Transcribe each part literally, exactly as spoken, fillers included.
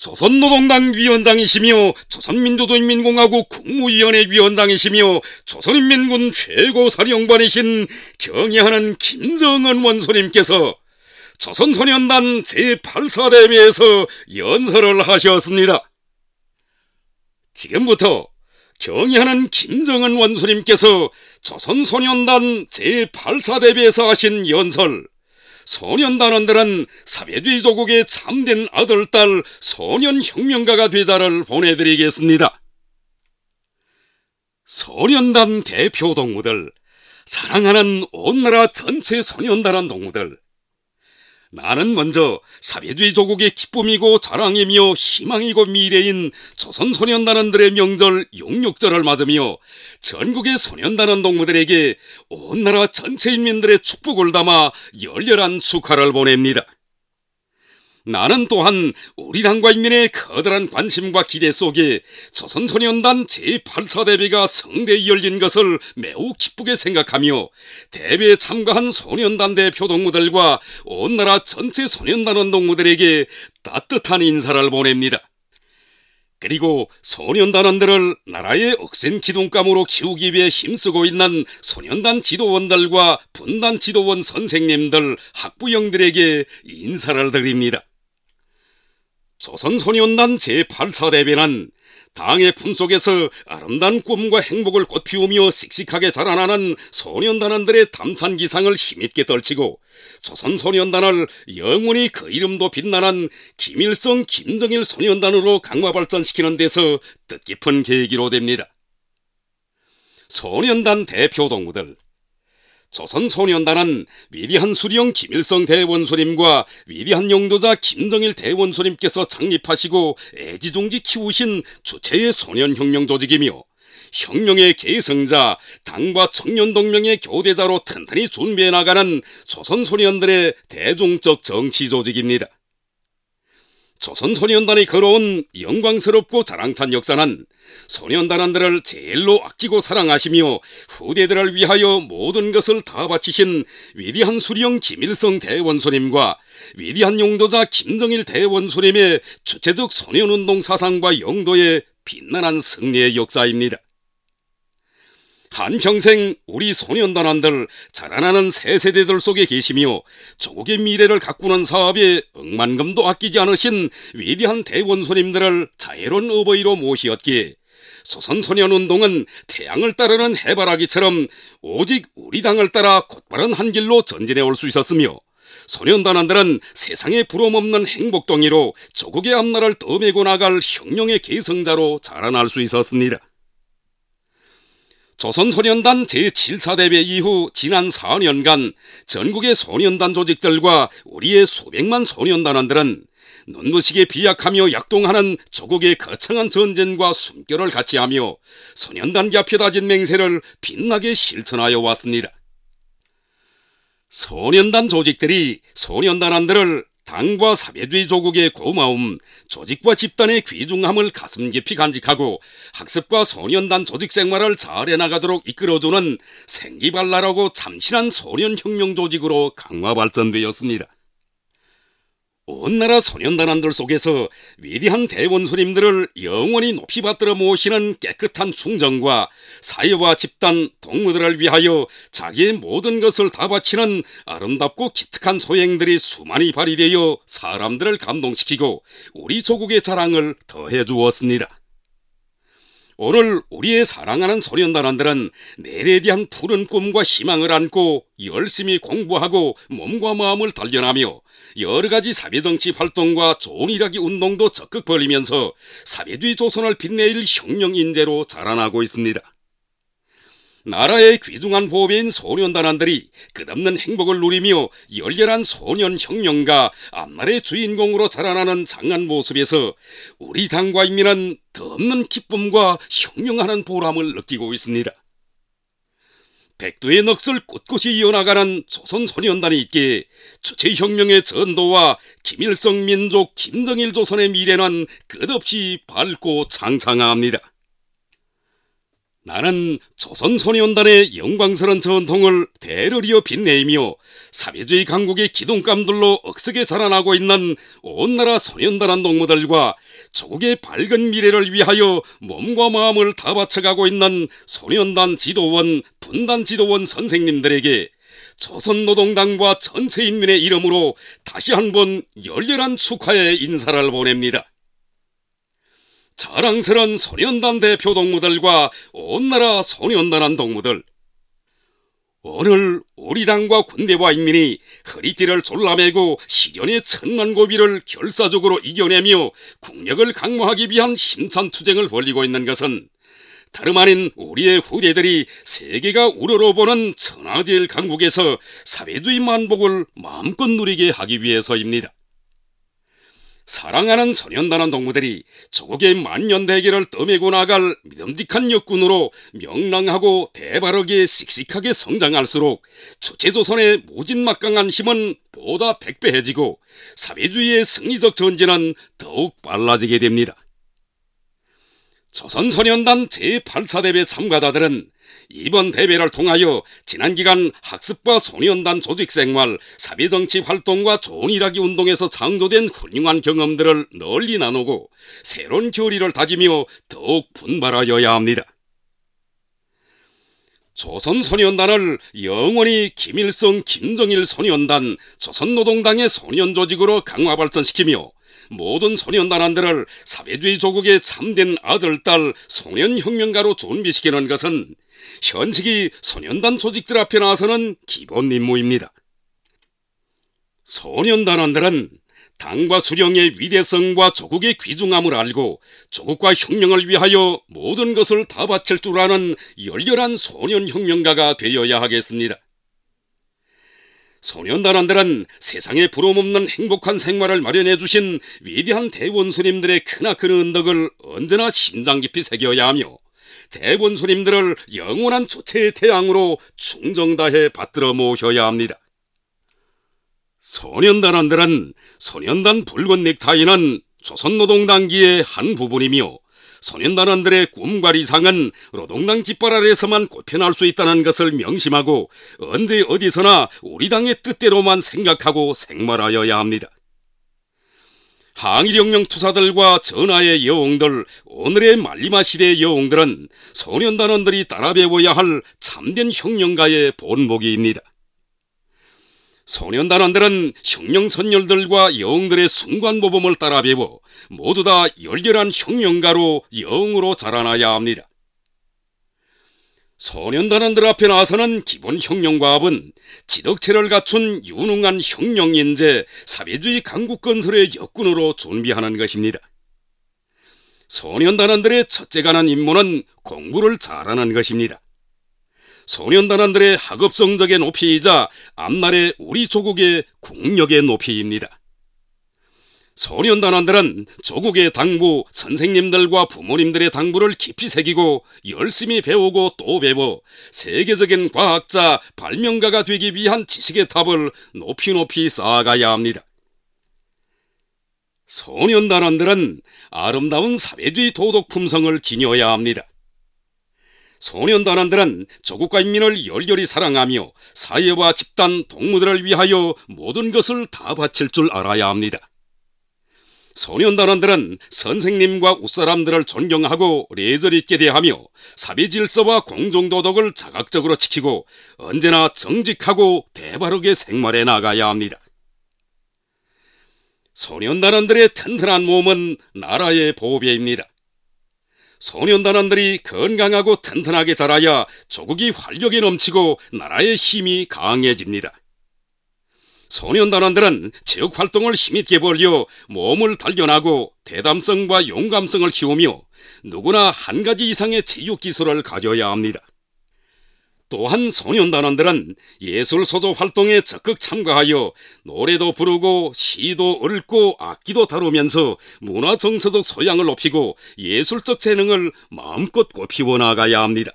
조선노동당 위원장이시며 조선민주주의인민공화국 국무위원회 위원장이시며 조선인민군 최고사령관이신 경애하는 김정은 원수님께서 조선소년단 제팔 차 대회에서 연설을 하셨습니다. 지금부터 경애하는 김정은 원수님께서 조선소년단 제팔 차 대회에서 하신 연설, 소년단원들은 사회주의 조국의 참된 아들, 딸, 소년혁명가가 되자를 보내드리겠습니다. 소년단 대표 동무들, 사랑하는 온 나라 전체 소년단원 동무들, 나는 먼저 사회주의 조국의 기쁨이고 자랑이며 희망이고 미래인 조선소년단원들의 명절 용육절을 맞으며 전국의 소년단원 동무들에게 온 나라 전체 인민들의 축복을 담아 열렬한 축하를 보냅니다. 나는 또한 우리 당과 인민의 커다란 관심과 기대 속에 조선소년단 제팔 차 대회가 성대히 열린 것을 매우 기쁘게 생각하며 대회에 참가한 소년단 대표 동무들과 온 나라 전체 소년단원 동무들에게 따뜻한 인사를 보냅니다. 그리고 소년단원들을 나라의 억센 기둥감으로 키우기 위해 힘쓰고 있는 소년단 지도원들과 분단 지도원 선생님들, 학부형들에게 인사를 드립니다. 조선소년단 제팔 차 대회는 당의 품속에서 아름다운 꿈과 행복을 꽃피우며 씩씩하게 자라나는 소년단원들의 담찬 기상을 힘있게 떨치고 조선소년단을 영원히 그 이름도 빛나는 김일성, 김정일 소년단으로 강화 발전시키는 데서 뜻깊은 계기로 됩니다. 소년단 대표 동무들, 조선소년단은 위대한 수령 김일성 대원수님과 위대한 영도자 김정일 대원수님께서 창립하시고 애지중지 키우신 주체의 소년혁명 조직이며 혁명의 계승자, 당과 청년동맹의 교대자로 튼튼히 준비해 나가는 조선소년들의 대중적 정치 조직입니다. 조선소년단이 걸어온 영광스럽고 자랑찬 역사는 소년단원들을 제일로 아끼고 사랑하시며 후대들을 위하여 모든 것을 다 바치신 위대한 수령 김일성 대원수님과 위대한 용도자 김정일 대원수님의 주체적 소년운동 사상과 영도의 빛나는 승리의 역사입니다. 한평생 우리 소년단원들 자라나는 새 세대들 속에 계시며 조국의 미래를 가꾸는 사업에 억만금도 아끼지 않으신 위대한 대원수님들을 자애로운 어버이로 모시었기에 조선소년운동은 태양을 따르는 해바라기처럼 오직 우리 당을 따라 곧바른 한 길로 전진해 올 수 있었으며 소년단원들은 세상에 부러움없는 행복덩이로 조국의 앞날을 떠매고 나갈 혁명의 계승자로 자라날 수 있었습니다. 조선소년단 제칠 차 대회 이후 지난 사 년간 전국의 소년단 조직들과 우리의 수백만 소년단원들은 눈부시게 비약하며 약동하는 조국의 거창한 전쟁과 숨결을 같이하며 소년단계 앞에 다진 맹세를 빛나게 실천하여 왔습니다. 소년단 조직들이 소년단원들을 당과 사회주의 조국의 고마움, 조직과 집단의 귀중함을 가슴 깊이 간직하고 학습과 소년단 조직 생활을 잘해 나가도록 이끌어주는 생기발랄하고 참신한 소년혁명 조직으로 강화 발전되었습니다. 온 나라 소년단원들 속에서 위대한 대원수님들을 영원히 높이 받들어 모시는 깨끗한 충정과 사회와 집단, 동무들을 위하여 자기의 모든 것을 다 바치는 아름답고 기특한 소행들이 수많이 발휘되어 사람들을 감동시키고 우리 조국의 자랑을 더해 주었습니다. 오늘 우리의 사랑하는 소년단원들은 내일에 대한 푸른 꿈과 희망을 안고 열심히 공부하고 몸과 마음을 단련하며 여러가지 사회정치 활동과 좋은 일하기 운동도 적극 벌이면서 사회주의 조선을 빛내일 혁명인재로 자라나고 있습니다. 나라의 귀중한 보배인 소년단원들이 끝없는 행복을 누리며 열렬한 소년혁명가 앞날의 주인공으로 자라나는 장한 모습에서 우리 당과 인민은 더없는 기쁨과 혁명하는 보람을 느끼고 있습니다. 백두의 넋을 꿋꿋이 이어나가는 조선소년단이 있기에 주체혁명의 전도와 김일성 민족 김정일 조선의 미래는 끝없이 밝고 창창합니다. 나는 조선소년단의 영광스런 전통을 대를 이어 빛내이며 사회주의 강국의 기둥감들로 억세게 자라나고 있는 온 나라 소년단한 동무들과 조국의 밝은 미래를 위하여 몸과 마음을 다 바쳐가고 있는 소년단 지도원, 분단 지도원 선생님들에게 조선노동당과 전체 인민의 이름으로 다시 한번 열렬한 축하의 인사를 보냅니다. 자랑스런 소년단 대표 동무들과 온 나라 소년단한 동무들, 오늘 우리 당과 군대와 인민이 허리띠를 졸라매고 시련의 천만 고비를 결사적으로 이겨내며 국력을 강화하기 위한 힘찬 투쟁을 벌이고 있는 것은 다름 아닌 우리의 후대들이 세계가 우러러보는 천하제일 강국에서 사회주의 만복을 마음껏 누리게 하기 위해서입니다. 사랑하는 소년단한 동무들이 조국의 만년대계를 떠매고 나갈 믿음직한 역군으로 명랑하고 대바르게 씩씩하게 성장할수록 주체조선의 무진막강한 힘은 보다 백배해지고 사회주의의 승리적 전진은 더욱 빨라지게 됩니다. 조선소년단 제팔 차 대회 참가자들은 이번 대회를 통하여 지난 기간 학습과 소년단 조직생활, 사회정치 활동과 좋은 일하기 운동에서 창조된 훌륭한 경험들을 널리 나누고 새로운 결의를 다지며 더욱 분발하여야 합니다. 조선소년단을 영원히 김일성, 김정일 소년단, 조선노동당의 소년조직으로 강화 발전시키며 모든 소년단원들을 사회주의 조국의 참된 아들, 딸, 소년혁명가로 준비시키는 것은 현직이 소년단 조직들 앞에 나서는 기본 임무입니다. 소년단원들은 당과 수령의 위대성과 조국의 귀중함을 알고 조국과 혁명을 위하여 모든 것을 다 바칠 줄 아는 열렬한 소년혁명가가 되어야 하겠습니다. 소년단원들은 세상에 부러움없는 행복한 생활을 마련해 주신 위대한 대원수님들의 크나큰 은덕을 언제나 심장 깊이 새겨야 하며 대원수님들을 영원한 주체의 태양으로 충정다해 받들어 모셔야 합니다. 소년단원들은 소년단 붉은 넥타이는 조선노동당기의 한 부분이며 소년단원들의 꿈과理想은 노동당 깃발 아래에서만 꼽혀날 수 있다는 것을 명심하고 언제 어디서나 우리 당의 뜻대로만 생각하고 생활하여야 합니다. 항일혁명 투사들과 전하의 여웅들, 오늘의 말리마 시대의 여웅들은 소년단원들이 따라 배워야 할 참된 혁명가의 본보기입니다. 소년단원들은 혁명선열들과 여웅들의 순관모범을 따라 배워 모두 다 열렬한 혁명가로 여웅으로 자라나야 합니다. 소년단원들 앞에 나서는 기본 혁명과업은 지덕체를 갖춘 유능한 혁명인재, 사회주의 강국 건설의 역군으로 준비하는 것입니다. 소년단원들의 첫째 가는 임무는 공부를 잘하는 것입니다. 소년단원들의 학업 성적의 높이이자 앞날의 우리 조국의 국력의 높이입니다. 소년단원들은 조국의 당부, 선생님들과 부모님들의 당부를 깊이 새기고 열심히 배우고 또 배워 세계적인 과학자, 발명가가 되기 위한 지식의 탑을 높이 높이 쌓아가야 합니다. 소년단원들은 아름다운 사회주의 도덕 품성을 지녀야 합니다. 소년단원들은 조국과 인민을 열렬히 사랑하며 사회와 집단, 동무들을 위하여 모든 것을 다 바칠 줄 알아야 합니다. 소년단원들은 선생님과 웃사람들을 존경하고 예절 있게 대하며 사회 질서와 공정도덕을 자각적으로 지키고 언제나 정직하고 대바르게 생활해 나가야 합니다. 소년단원들의 튼튼한 몸은 나라의 보배입니다. 소년단원들이 건강하고 튼튼하게 자라야 조국이 활력이 넘치고 나라의 힘이 강해집니다. 소년단원들은 체육활동을 힘있게 벌여 몸을 단련하고 대담성과 용감성을 키우며 누구나 한 가지 이상의 체육기술을 가져야 합니다. 또한 소년단원들은 예술소조 활동에 적극 참가하여 노래도 부르고 시도 읊고 악기도 다루면서 문화정서적 소양을 높이고 예술적 재능을 마음껏 꽃피워 나가야 합니다.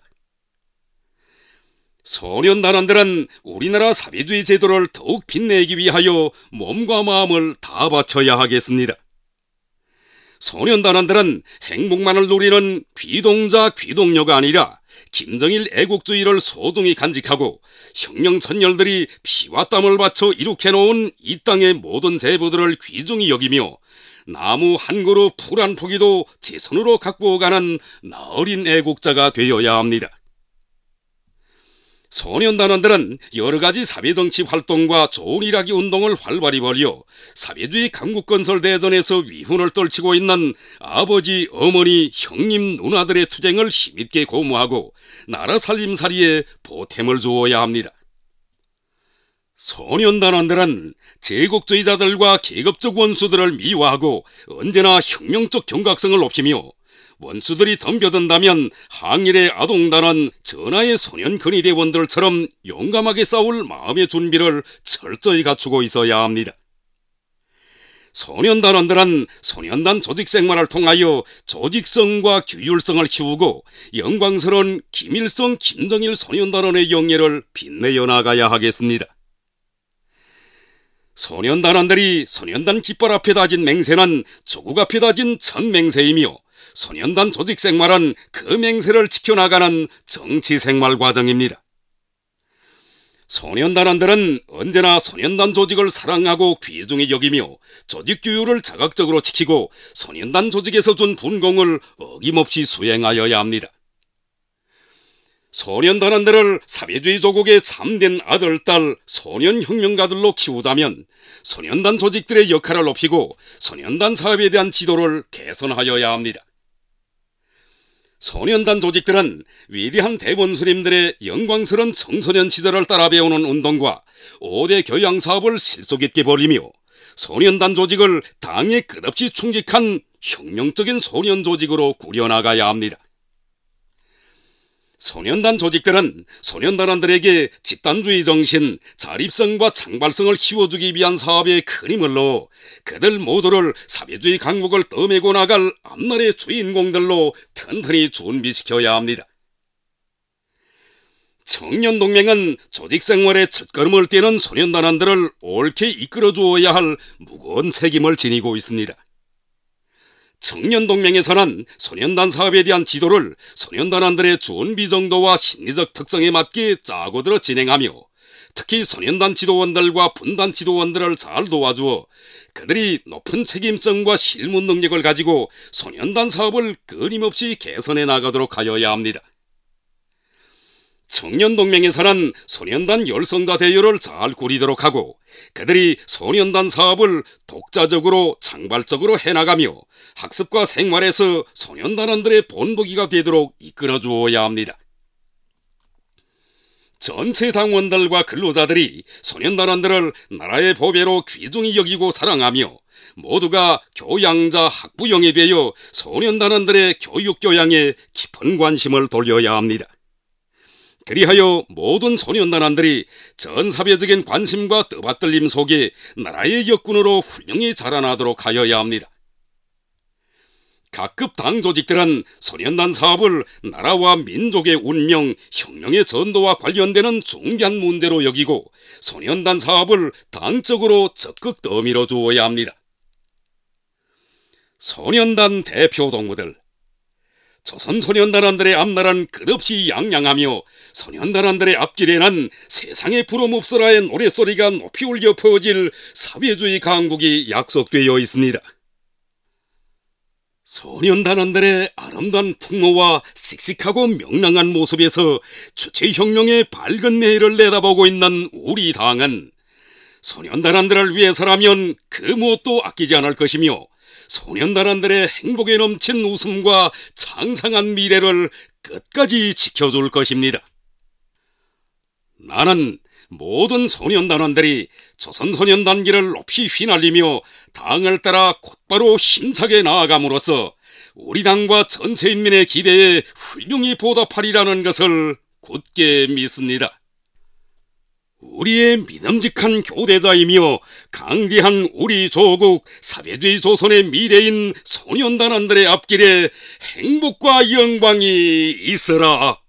소년단원들은 우리나라 사회주의 제도를 더욱 빛내기 위하여 몸과 마음을 다 바쳐야 하겠습니다. 소년단원들은 행복만을 누리는 귀동자 귀동녀가 아니라 김정일 애국주의를 소중히 간직하고 혁명 선열들이 피와 땀을 바쳐 이룩해놓은 이 땅의 모든 재부들을 귀중히 여기며 나무 한 그루 풀 한 포기도 제 손으로 갖고 가는 나어린 애국자가 되어야 합니다. 소년단원들은 여러가지 사회정치 활동과 좋은 일하기 운동을 활발히 벌여 사회주의 강국건설 대전에서 위훈을 떨치고 있는 아버지, 어머니, 형님, 누나들의 투쟁을 힘있게 고무하고 나라 살림살이에 보탬을 주어야 합니다. 소년단원들은 제국주의자들과 계급적 원수들을 미화하고 언제나 혁명적 경각성을 높이며 원수들이 덤벼든다면 항일의 아동단원, 전하의 소년근위대원들처럼 용감하게 싸울 마음의 준비를 철저히 갖추고 있어야 합니다. 소년단원들은 소년단 조직생활을 통하여 조직성과 규율성을 키우고 영광스러운 김일성, 김정일 소년단원의 영예를 빛내어 나가야 하겠습니다. 소년단원들이 소년단 깃발 앞에 다진 맹세는 조국 앞에 다진 첫 맹세이며 소년단 조직생활은 그 맹세를 지켜나가는 정치생활 과정입니다. 소년단원들은 언제나 소년단 조직을 사랑하고 귀중히 여기며 조직규율을 자각적으로 지키고 소년단 조직에서 준 분공을 어김없이 수행하여야 합니다. 소년단원들을 사회주의 조국의 참된 아들, 딸, 소년혁명가들로 키우자면 소년단 조직들의 역할을 높이고 소년단 사업에 대한 지도를 개선하여야 합니다. 소년단 조직들은 위대한 대원수님들의 영광스러운 청소년 시절을 따라 배우는 운동과 오 대 교양사업을 실속 있게 벌이며 소년단 조직을 당에 끝없이 충직한 혁명적인 소년 조직으로 꾸려나가야 합니다. 소년단 조직들은 소년단원들에게 집단주의 정신, 자립성과 창발성을 키워주기 위한 사업에 큰 힘을 넣어 그들 모두를 사회주의 강국을 떠매고 나갈 앞날의 주인공들로 튼튼히 준비시켜야 합니다. 청년동맹은 조직생활의 첫걸음을 떼는 소년단원들을 옳게 이끌어주어야 할 무거운 책임을 지니고 있습니다. 청년동맹에서는 소년단 사업에 대한 지도를 소년단원들의 준비 정도와 심리적 특성에 맞게 짜고 들어 진행하며 특히 소년단 지도원들과 분단 지도원들을 잘 도와주어 그들이 높은 책임성과 실무 능력을 가지고 소년단 사업을 끊임없이 개선해 나가도록 하여야 합니다. 청년동맹에서는 소년단 열성자 대여를 잘 꾸리도록 하고 그들이 소년단 사업을 독자적으로 창발적으로 해나가며 학습과 생활에서 소년단원들의 본보기가 되도록 이끌어 주어야 합니다. 전체 당원들과 근로자들이 소년단원들을 나라의 보배로 귀중히 여기고 사랑하며 모두가 교양자 학부형이 되어 소년단원들의 교육교양에 깊은 관심을 돌려야 합니다. 그리하여 모든 소년단원들이 전 사회적인 관심과 떠받들림 속에 나라의 역군으로 훌륭히 자라나도록 하여야 합니다. 각급 당 조직들은 소년단 사업을 나라와 민족의 운명, 혁명의 전도와 관련되는 중대한 문제로 여기고 소년단 사업을 당적으로 적극 떠밀어 주어야 합니다. 소년단 대표 동무들, 조선소년단원들의 앞날은 끝없이 양양하며 소년단원들의 앞길에는 세상에 부름없어라의 노랫소리가 높이 울려 퍼질 사회주의 강국이 약속되어 있습니다. 소년단원들의 아름다운 풍모와 씩씩하고 명랑한 모습에서 주체혁명의 밝은 내일을 내다보고 있는 우리 당은 소년단원들을 위해서라면 그 무엇도 아끼지 않을 것이며 소년단원들의 행복에 넘친 웃음과 창창한 미래를 끝까지 지켜줄 것입니다. 나는 모든 소년단원들이 조선소년단기를 높이 휘날리며 당을 따라 곧바로 힘차게 나아감으로써 우리 당과 전체 인민의 기대에 훌륭히 보답하리라는 것을 굳게 믿습니다. 우리의 믿음직한 교대자이며 강대한 우리 조국 사회주의 조선의 미래인 소년단원들의 앞길에 행복과 영광이 있으라.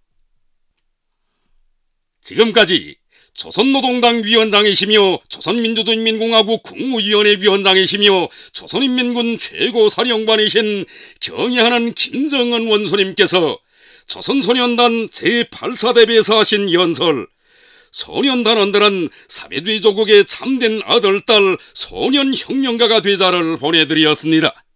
지금까지 조선노동당 위원장이시며 조선민주주의인민공화국 국무위원회 위원장이시며 조선인민군 최고사령관이신 경애하는 김정은 원수님께서 조선소년단 제팔 사 대비에서 하신 연설, 소년단원들은 사회주의 조국의 참된 아들, 딸, 소년혁명가가 되자를 보내드렸습니다.